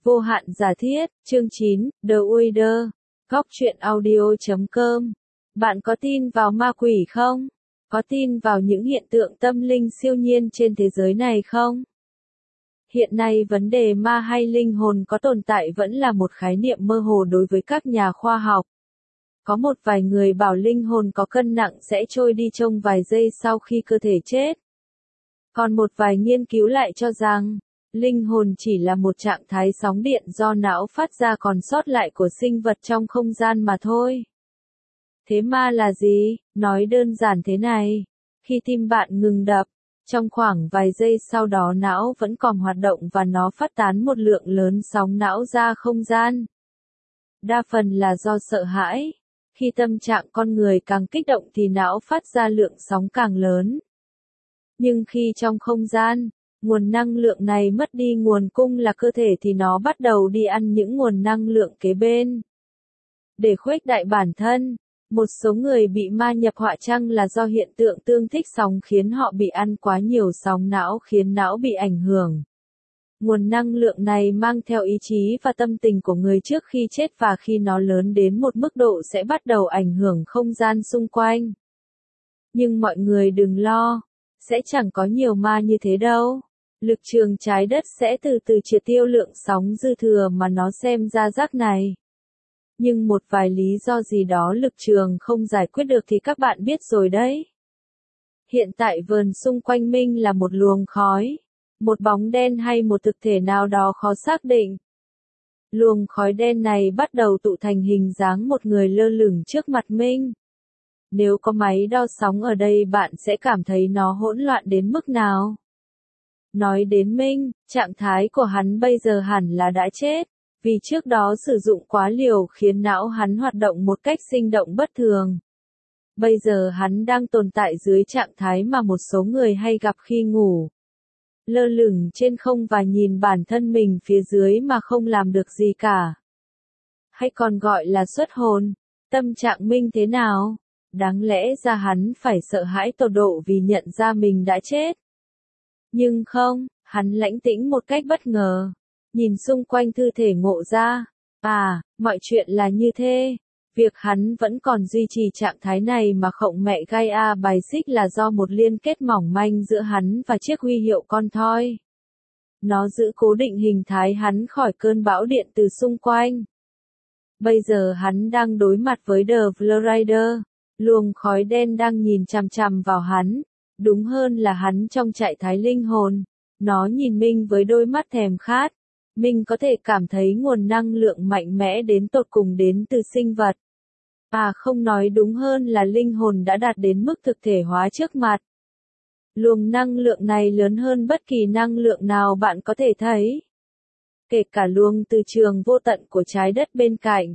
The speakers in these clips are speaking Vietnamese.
Vô hạn giả thiết, chương 9, The Wither, góc truyện audio.com. Bạn có tin vào ma quỷ không? Có tin vào những hiện tượng tâm linh siêu nhiên trên thế giới này không? Hiện nay vấn đề ma hay linh hồn có tồn tại vẫn là một khái niệm mơ hồ đối với các nhà khoa học. Có một vài người bảo linh hồn có cân nặng sẽ trôi đi trong vài giây sau khi cơ thể chết. Còn một vài nghiên cứu lại cho rằng, linh hồn chỉ là một trạng thái sóng điện do não phát ra còn sót lại của sinh vật trong không gian mà thôi. Thế ma là gì? Nói đơn giản thế này. Khi tim bạn ngừng đập, trong khoảng vài giây sau đó não vẫn còn hoạt động và nó phát tán một lượng lớn sóng não ra không gian. Đa phần là do sợ hãi. Khi tâm trạng con người càng kích động thì não phát ra lượng sóng càng lớn. Nhưng khi trong không gian, nguồn năng lượng này mất đi nguồn cung là cơ thể thì nó bắt đầu đi ăn những nguồn năng lượng kế bên. Để khuếch đại bản thân, một số người bị ma nhập họa chăng là do hiện tượng tương thích sóng khiến họ bị ăn quá nhiều sóng não khiến não bị ảnh hưởng. Nguồn năng lượng này mang theo ý chí và tâm tình của người trước khi chết và khi nó lớn đến một mức độ sẽ bắt đầu ảnh hưởng không gian xung quanh. Nhưng mọi người đừng lo, sẽ chẳng có nhiều ma như thế đâu. Lực trường trái đất sẽ từ từ triệt tiêu lượng sóng dư thừa mà nó xem ra rác này. Nhưng một vài lý do gì đó lực trường không giải quyết được thì các bạn biết rồi đấy. Hiện tại vườn xung quanh Minh là một luồng khói, một bóng đen hay một thực thể nào đó khó xác định. Luồng khói đen này bắt đầu tụ thành hình dáng một người lơ lửng trước mặt Minh. Nếu có máy đo sóng ở đây bạn sẽ cảm thấy nó hỗn loạn đến mức nào. Nói đến Minh, trạng thái của hắn bây giờ hẳn là đã chết, vì trước đó sử dụng quá liều khiến não hắn hoạt động một cách sinh động bất thường. Bây giờ hắn đang tồn tại dưới trạng thái mà một số người hay gặp khi ngủ. Lơ lửng trên không và nhìn bản thân mình phía dưới mà không làm được gì cả. Hay còn gọi là xuất hồn. Tâm trạng Minh thế nào? Đáng lẽ ra hắn phải sợ hãi tột độ vì nhận ra mình đã chết. Nhưng không, hắn lãnh tĩnh một cách bất ngờ. Nhìn xung quanh thư thể ngộ ra. À, mọi chuyện là như thế. Việc hắn vẫn còn duy trì trạng thái này mà khổng mẹ Gaia bài xích là do một liên kết mỏng manh giữa hắn và chiếc huy hiệu con thoi. Nó giữ cố định hình thái hắn khỏi cơn bão điện từ xung quanh. Bây giờ hắn đang đối mặt với The Flowrider. Luồng khói đen đang nhìn chằm chằm vào hắn. Đúng hơn là hắn trong trạng thái linh hồn. Nó nhìn Minh với đôi mắt thèm khát. Mình có thể cảm thấy nguồn năng lượng mạnh mẽ đến tột cùng đến từ sinh vật. À không, nói đúng hơn là linh hồn đã đạt đến mức thực thể hóa trước mặt. Luồng năng lượng này lớn hơn bất kỳ năng lượng nào bạn có thể thấy. Kể cả luồng từ trường vô tận của trái đất bên cạnh.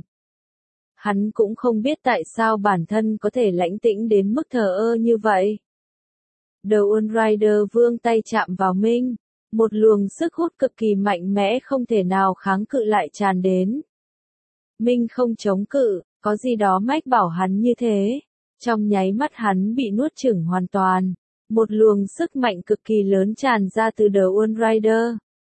Hắn cũng không biết tại sao bản thân có thể lãnh tĩnh đến mức thờ ơ như vậy. The Unrider vươn tay chạm vào Minh. Một luồng sức hút cực kỳ mạnh mẽ không thể nào kháng cự lại tràn đến. Minh không chống cự, có gì đó mách bảo hắn như thế. Trong nháy mắt hắn bị nuốt chửng hoàn toàn. Một luồng sức mạnh cực kỳ lớn tràn ra từ The Unrider.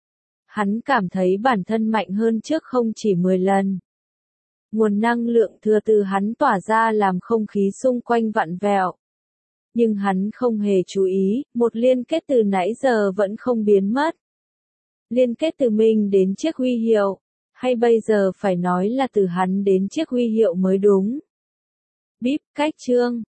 Hắn cảm thấy bản thân mạnh hơn trước không chỉ 10 lần. Nguồn năng lượng thừa từ hắn tỏa ra làm không khí xung quanh vặn vẹo. Nhưng hắn không hề chú ý, một liên kết từ nãy giờ vẫn không biến mất. Liên kết từ mình đến chiếc huy hiệu, hay bây giờ phải nói là từ hắn đến chiếc huy hiệu mới đúng. Bíp, cách chương.